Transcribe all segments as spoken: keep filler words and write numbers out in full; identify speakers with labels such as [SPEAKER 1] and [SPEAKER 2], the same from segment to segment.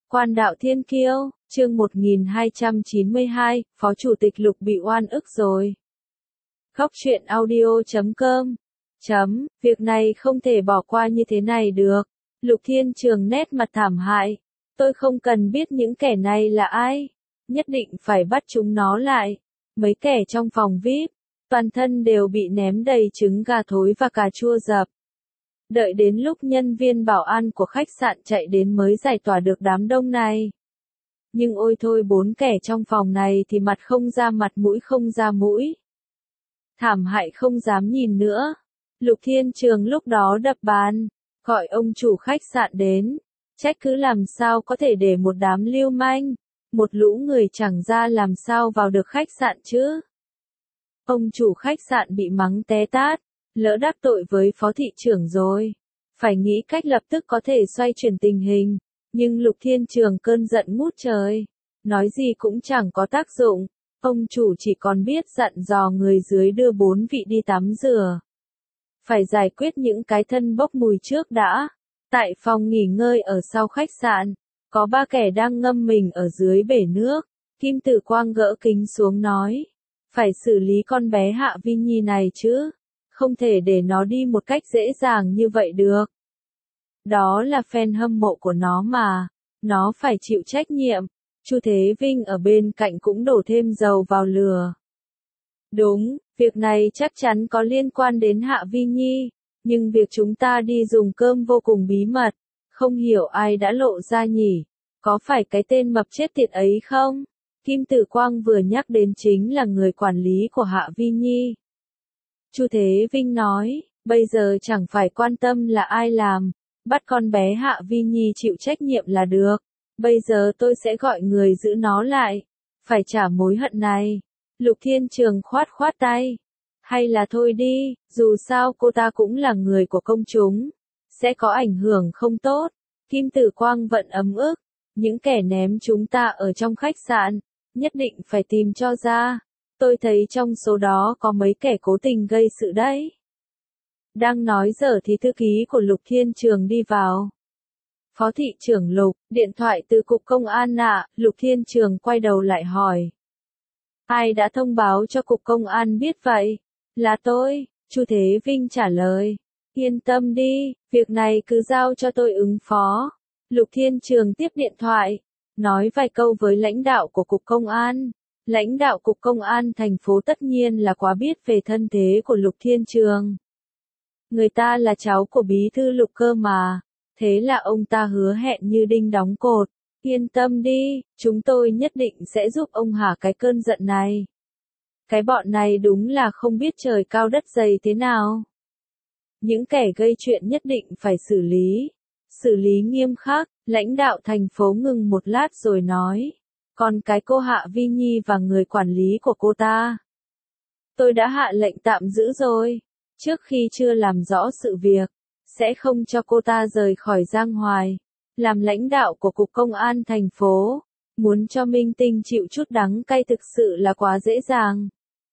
[SPEAKER 1] Quan đạo thiên kiêu, chương một nghìn hai trăm chín mươi hai, Phó Chủ tịch Lục bị oan ức rồi. Khóc chuyện audio chấm com chấm, việc này không thể bỏ qua như thế này được. Lục Thiên Trường nét mặt thảm hại. Tôi không cần biết những kẻ này là ai. Nhất định phải bắt chúng nó lại. Mấy kẻ trong phòng vi ai pi, toàn thân đều bị ném đầy trứng gà thối và cà chua dập. Đợi đến lúc nhân viên bảo an của khách sạn chạy đến mới giải tỏa được đám đông này. Nhưng ôi thôi, bốn kẻ trong phòng này thì mặt không ra mặt, mũi không ra mũi. Thảm hại không dám nhìn nữa. Lục Thiên Trường lúc đó đập bàn, gọi ông chủ khách sạn đến. Trách cứ làm sao có thể để một đám lưu manh, một lũ người chẳng ra làm sao vào được khách sạn chứ. Ông chủ khách sạn bị mắng té tát, lỡ đắc tội với phó thị trưởng rồi. Phải nghĩ cách lập tức có thể xoay chuyển tình hình. Nhưng Lục Thiên Trường cơn giận ngút trời. Nói gì cũng chẳng có tác dụng. Ông chủ chỉ còn biết dặn dò người dưới đưa bốn vị đi tắm rửa. Phải giải quyết những cái thân bốc mùi trước đã. Tại phòng nghỉ ngơi ở sau khách sạn, có ba kẻ đang ngâm mình ở dưới bể nước. Kim Tử Quang gỡ kính xuống nói. Phải xử lý con bé Hạ Vi Nhi này chứ. Không thể để nó đi một cách dễ dàng như vậy được. Đó là fan hâm mộ của nó mà. Nó phải chịu trách nhiệm. Chu Thế Vinh ở bên cạnh cũng đổ thêm dầu vào lửa. Đúng, việc này chắc chắn có liên quan đến Hạ Vi Nhi. Nhưng việc chúng ta đi dùng cơm vô cùng bí mật. Không hiểu ai đã lộ ra nhỉ. Có phải cái tên mập chết tiệt ấy không? Kim Tử Quang vừa nhắc đến chính là người quản lý của Hạ Vi Nhi. Chu Thế Vinh nói, bây giờ chẳng phải quan tâm là ai làm. Bắt con bé Hạ Vi Nhi chịu trách nhiệm là được. Bây giờ tôi sẽ gọi người giữ nó lại. Phải trả mối hận này. Lục Thiên Trường khoát khoát tay. Hay là thôi đi, dù sao cô ta cũng là người của công chúng. Sẽ có ảnh hưởng không tốt. Kim Tử Quang vẫn ấm ức. Những kẻ ném chúng ta ở trong khách sạn. Nhất định phải tìm cho ra. Tôi thấy trong số đó có mấy kẻ cố tình gây sự đấy. Đang nói dở thì thư ký của Lục Thiên Trường đi vào. Phó thị trưởng Lục, điện thoại từ cục công an ạ. Lục Thiên Trường quay đầu lại hỏi. Ai đã thông báo cho cục công an biết vậy? Là tôi, Chu Thế Vinh trả lời. Yên tâm đi, việc này cứ giao cho tôi ứng phó. Lục Thiên Trường tiếp điện thoại, nói vài câu với lãnh đạo của cục công an. Lãnh đạo cục công an thành phố tất nhiên là quá biết về thân thế của Lục Thiên Trường. Người ta là cháu của bí thư Lục cơ mà. Thế là ông ta hứa hẹn như đinh đóng cột. Yên tâm đi, chúng tôi nhất định sẽ giúp ông hả cái cơn giận này. Cái bọn này đúng là không biết trời cao đất dày thế nào. Những kẻ gây chuyện nhất định phải xử lý. Xử lý nghiêm khắc, lãnh đạo thành phố ngừng một lát rồi nói. Còn cái cô Hạ Vi Nhi và người quản lý của cô ta. Tôi đã hạ lệnh tạm giữ rồi. Trước khi chưa làm rõ sự việc, sẽ không cho cô ta rời khỏi Giang Hoài. Làm lãnh đạo của cục công an thành phố, muốn cho minh tinh chịu chút đắng cay thực sự là quá dễ dàng.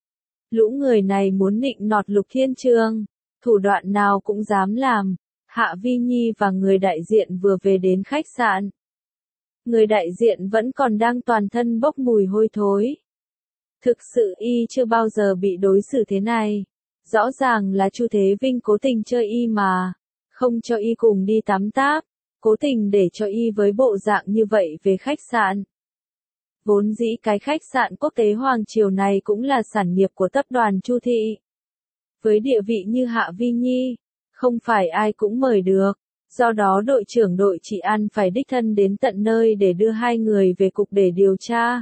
[SPEAKER 1] Lũ người này muốn nịnh nọt Lục Thiên Trường, thủ đoạn nào cũng dám làm. Hạ Vi Nhi và người đại diện vừa về đến khách sạn. Người đại diện vẫn còn đang toàn thân bốc mùi hôi thối. Thực sự y chưa bao giờ bị đối xử thế này. Rõ ràng là Chu Thế Vinh cố tình chơi y mà. Không cho y cùng đi tắm táp. Cố tình để cho y với bộ dạng như vậy về khách sạn. Vốn dĩ cái khách sạn quốc tế Hoàng Triều này cũng là sản nghiệp của tập đoàn Chu Thị. Với địa vị như Hạ Vi Nhi, không phải ai cũng mời được. Do đó đội trưởng đội trị an phải đích thân đến tận nơi để đưa hai người về cục để điều tra.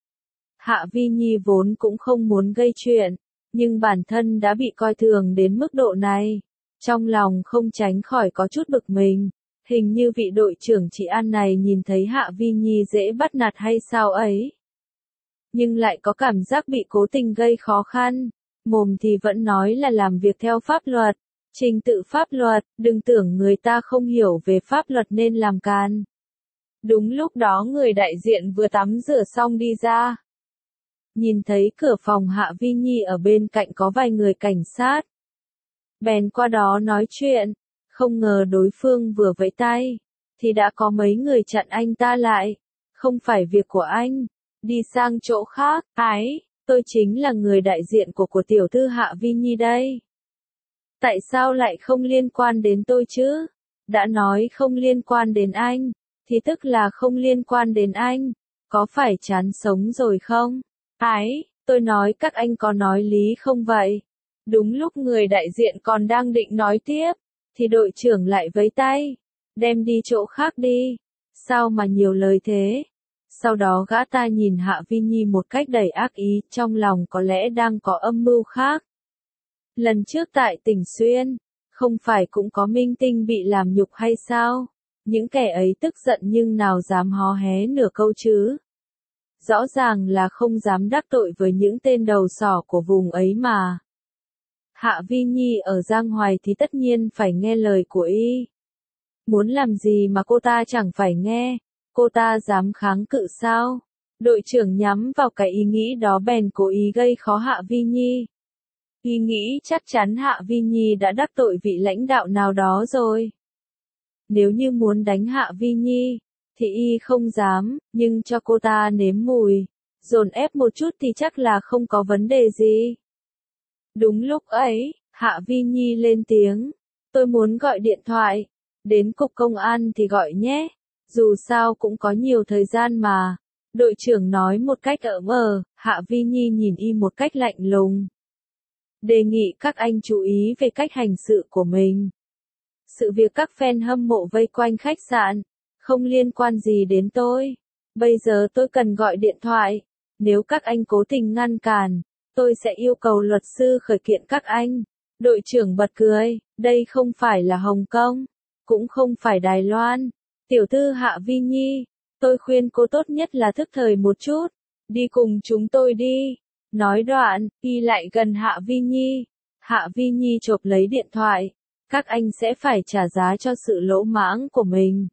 [SPEAKER 1] Hạ Vi Nhi vốn cũng không muốn gây chuyện, nhưng bản thân đã bị coi thường đến mức độ này. Trong lòng không tránh khỏi có chút bực mình. Hình như vị đội trưởng trị an này nhìn thấy Hạ Vi Nhi dễ bắt nạt hay sao ấy. Nhưng lại có cảm giác bị cố tình gây khó khăn. Mồm thì vẫn nói là làm việc theo pháp luật. Trình tự pháp luật, đừng tưởng người ta không hiểu về pháp luật nên làm can. Đúng lúc đó người đại diện vừa tắm rửa xong đi ra. Nhìn thấy cửa phòng Hạ Vi Nhi ở bên cạnh có vài người cảnh sát. Bèn qua đó nói chuyện, không ngờ đối phương vừa vẫy tay. thì đã có mấy người chặn anh ta lại. Không phải việc của anh. Đi sang chỗ khác. Ái, tôi chính là người đại diện của của tiểu thư Hạ Vi Nhi đây. Tại sao lại không liên quan đến tôi chứ? Đã nói không liên quan đến anh, thì tức là không liên quan đến anh. Có phải chán sống rồi không? Ái, tôi nói các anh có nói lý không vậy? Đúng lúc người đại diện còn đang định nói tiếp, thì đội trưởng lại vẫy tay. Đem đi chỗ khác đi. Sao mà nhiều lời thế? Sau đó gã ta nhìn Hạ Vi Nhi một cách đầy ác ý, trong lòng có lẽ đang có âm mưu khác. Lần trước tại Tỉnh Xuyên, không phải cũng có minh tinh bị làm nhục hay sao? Những kẻ ấy tức giận nhưng nào dám hó hé nửa câu chứ? Rõ ràng là không dám đắc tội với những tên đầu sỏ của vùng ấy mà. Hạ Vi Nhi ở Giang Hoài thì tất nhiên phải nghe lời của y. Muốn làm gì mà cô ta chẳng phải nghe, cô ta dám kháng cự sao? Đội trưởng nhắm vào cái ý nghĩ đó bèn cố ý gây khó Hạ Vi Nhi. Y nghĩ chắc chắn Hạ Vi Nhi đã đắc tội vị lãnh đạo nào đó rồi. Nếu như muốn đánh Hạ Vi Nhi, thì y không dám, nhưng cho cô ta nếm mùi, dồn ép một chút thì chắc là không có vấn đề gì. Đúng lúc ấy, Hạ Vi Nhi lên tiếng, tôi muốn gọi điện thoại, đến cục công an thì gọi nhé, dù sao cũng có nhiều thời gian mà. Đội trưởng nói một cách ỡm ờ, Hạ Vi Nhi nhìn y một cách lạnh lùng. Đề nghị các anh chú ý về cách hành sự của mình. Sự việc các fan hâm mộ vây quanh khách sạn, không liên quan gì đến tôi. Bây giờ tôi cần gọi điện thoại. Nếu các anh cố tình ngăn cản, tôi sẽ yêu cầu luật sư khởi kiện các anh. Đội trưởng bật cười, đây không phải là Hồng Kông, cũng không phải Đài Loan. Tiểu thư Hạ Vi Nhi, tôi khuyên cô tốt nhất là thức thời một chút. Đi cùng chúng tôi đi. Nói đoạn, y lại gần Hạ Vi Nhi. Hạ Vi Nhi chộp lấy điện thoại. Các anh sẽ phải trả giá cho sự lỗ mãng của mình.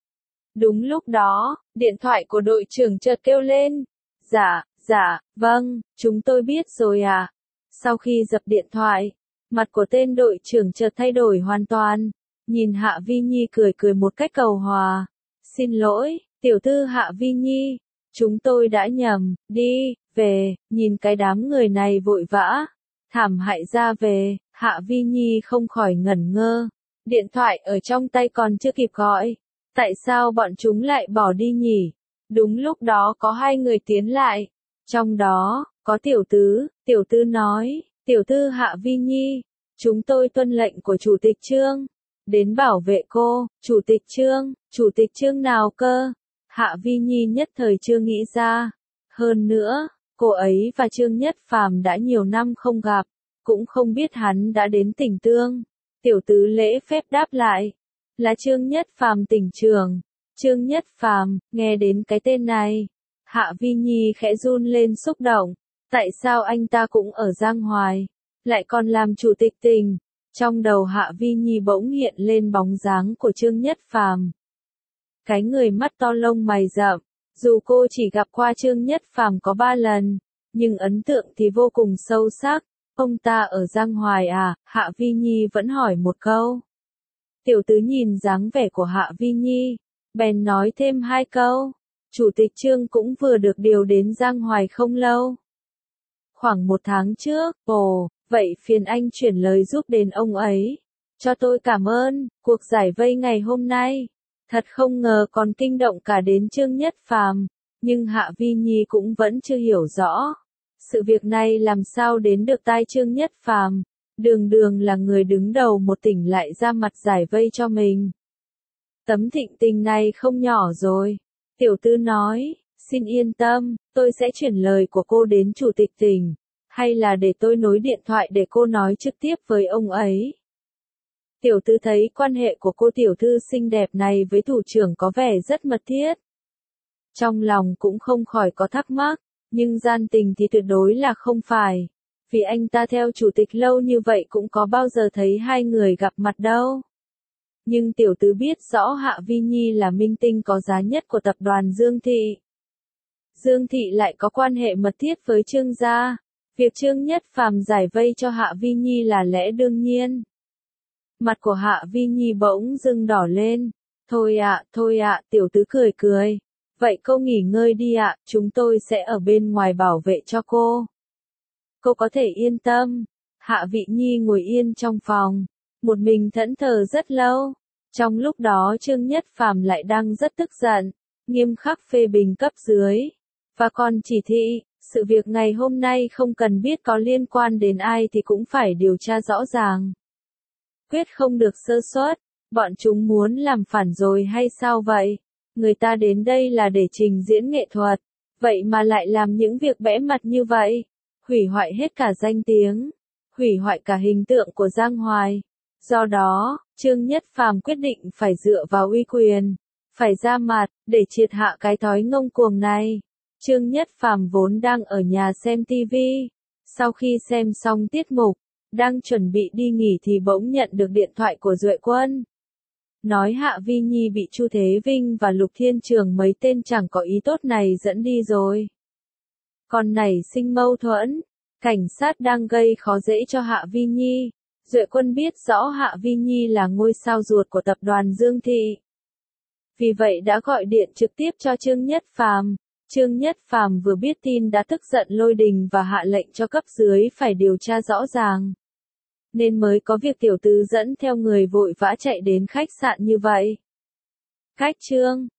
[SPEAKER 1] Đúng lúc đó, điện thoại của đội trưởng chợt kêu lên. Dạ, dạ, vâng, chúng tôi biết rồi à. Sau khi dập điện thoại, mặt của tên đội trưởng chợt thay đổi hoàn toàn. Nhìn Hạ Vi Nhi cười cười một cách cầu hòa. Xin lỗi, tiểu thư Hạ Vi Nhi. Chúng tôi đã nhầm, đi, về, nhìn cái đám người này vội vã. Thảm hại ra về, Hạ Vi Nhi không khỏi ngẩn ngơ. Điện thoại ở trong tay còn chưa kịp gọi. Tại sao bọn chúng lại bỏ đi nhỉ? Đúng lúc đó có hai người tiến lại. Trong đó, có tiểu tứ, tiểu tư nói, tiểu thư Hạ Vi Nhi, chúng tôi tuân lệnh của chủ tịch Trương. Đến bảo vệ cô, chủ tịch Trương, chủ tịch Trương nào cơ? Hạ Vi Nhi nhất thời chưa nghĩ ra. Hơn nữa, cô ấy và Trương Nhất Phàm đã nhiều năm không gặp, cũng không biết hắn đã đến Tỉnh Tương. Tiểu tứ lễ phép đáp lại, là Trương Nhất Phàm tỉnh trưởng. Trương Nhất Phàm, nghe đến cái tên này, Hạ Vi Nhi khẽ run lên xúc động. Tại sao anh ta cũng ở Giang Hoài, lại còn làm chủ tịch tỉnh? Trong đầu Hạ Vi Nhi bỗng hiện lên bóng dáng của Trương Nhất Phàm. Cái người mắt to lông mày rậm, dù cô chỉ gặp qua Trương Nhất Phàm có ba lần, nhưng ấn tượng thì vô cùng sâu sắc. Ông ta ở Giang Hoài à? Hạ Vi Nhi vẫn hỏi một câu. Tiểu tứ nhìn dáng vẻ của Hạ Vi Nhi, bèn nói thêm hai câu. Chủ tịch Trương cũng vừa được điều đến Giang Hoài không lâu. Khoảng một tháng trước, ồ, vậy phiền anh chuyển lời giúp đến ông ấy. Cho tôi cảm ơn, cuộc giải vây ngày hôm nay. Thật không ngờ còn kinh động cả đến Trương Nhất Phàm, nhưng Hạ Vi Nhi cũng vẫn chưa hiểu rõ. Sự việc này làm sao đến được tai Trương Nhất Phàm, đường đường là người đứng đầu một tỉnh lại ra mặt giải vây cho mình. Tấm thịnh tình này không nhỏ rồi. Tiểu tư nói, xin yên tâm, tôi sẽ chuyển lời của cô đến chủ tịch tỉnh, hay là để tôi nối điện thoại để cô nói trực tiếp với ông ấy. Tiểu tư thấy quan hệ của cô tiểu thư xinh đẹp này với thủ trưởng có vẻ rất mật thiết. Trong lòng cũng không khỏi có thắc mắc, nhưng gian tình thì tuyệt đối là không phải. Vì anh ta theo chủ tịch lâu như vậy cũng có bao giờ thấy hai người gặp mặt đâu. Nhưng tiểu tứ biết rõ Hạ Vi Nhi là minh tinh có giá nhất của tập đoàn Dương Thị. Dương Thị lại có quan hệ mật thiết với Trương gia. Việc Trương Nhất Phàm giải vây cho Hạ Vi Nhi là lẽ đương nhiên. Mặt của Hạ Vi Nhi bỗng dưng đỏ lên. Thôi ạ, thôi ạ, tiểu tứ cười cười. Vậy cô nghỉ ngơi đi ạ, chúng tôi sẽ ở bên ngoài bảo vệ cho cô. Cô có thể yên tâm. Hạ Vị Nhi ngồi yên trong phòng, một mình thẫn thờ rất lâu. Trong lúc đó Trương Nhất Phàm lại đang rất tức giận, nghiêm khắc phê bình cấp dưới. Và còn chỉ thị, sự việc ngày hôm nay không cần biết có liên quan đến ai thì cũng phải điều tra rõ ràng. Quyết không được sơ suất, bọn chúng muốn làm phản rồi hay sao vậy? Người ta đến đây là để trình diễn nghệ thuật, vậy mà lại làm những việc bẽ mặt như vậy, hủy hoại hết cả danh tiếng, hủy hoại cả hình tượng của Giang Hoài. Do đó, Trương Nhất Phàm quyết định phải dựa vào uy quyền, phải ra mặt, để triệt hạ cái thói ngông cuồng này. Trương Nhất Phàm vốn đang ở nhà xem ti vi, sau khi xem xong tiết mục, đang chuẩn bị đi nghỉ thì bỗng nhận được điện thoại của Duệ Quân. Nói Hạ Vi Nhi bị Chu Thế Vinh và Lục Thiên Trường mấy tên chẳng có ý tốt này dẫn đi rồi. Còn nảy sinh mâu thuẫn, cảnh sát đang gây khó dễ cho Hạ Vi Nhi. Duệ Quân biết rõ Hạ Vi Nhi là ngôi sao ruột của tập đoàn Dương Thị. Vì vậy đã gọi điện trực tiếp cho Trương Nhất Phàm. Trương Nhất Phàm vừa biết tin đã tức giận lôi đình và hạ lệnh cho cấp dưới phải điều tra rõ ràng. Nên mới có việc tiểu tứ dẫn theo người vội vã chạy đến khách sạn như vậy. Cách Trương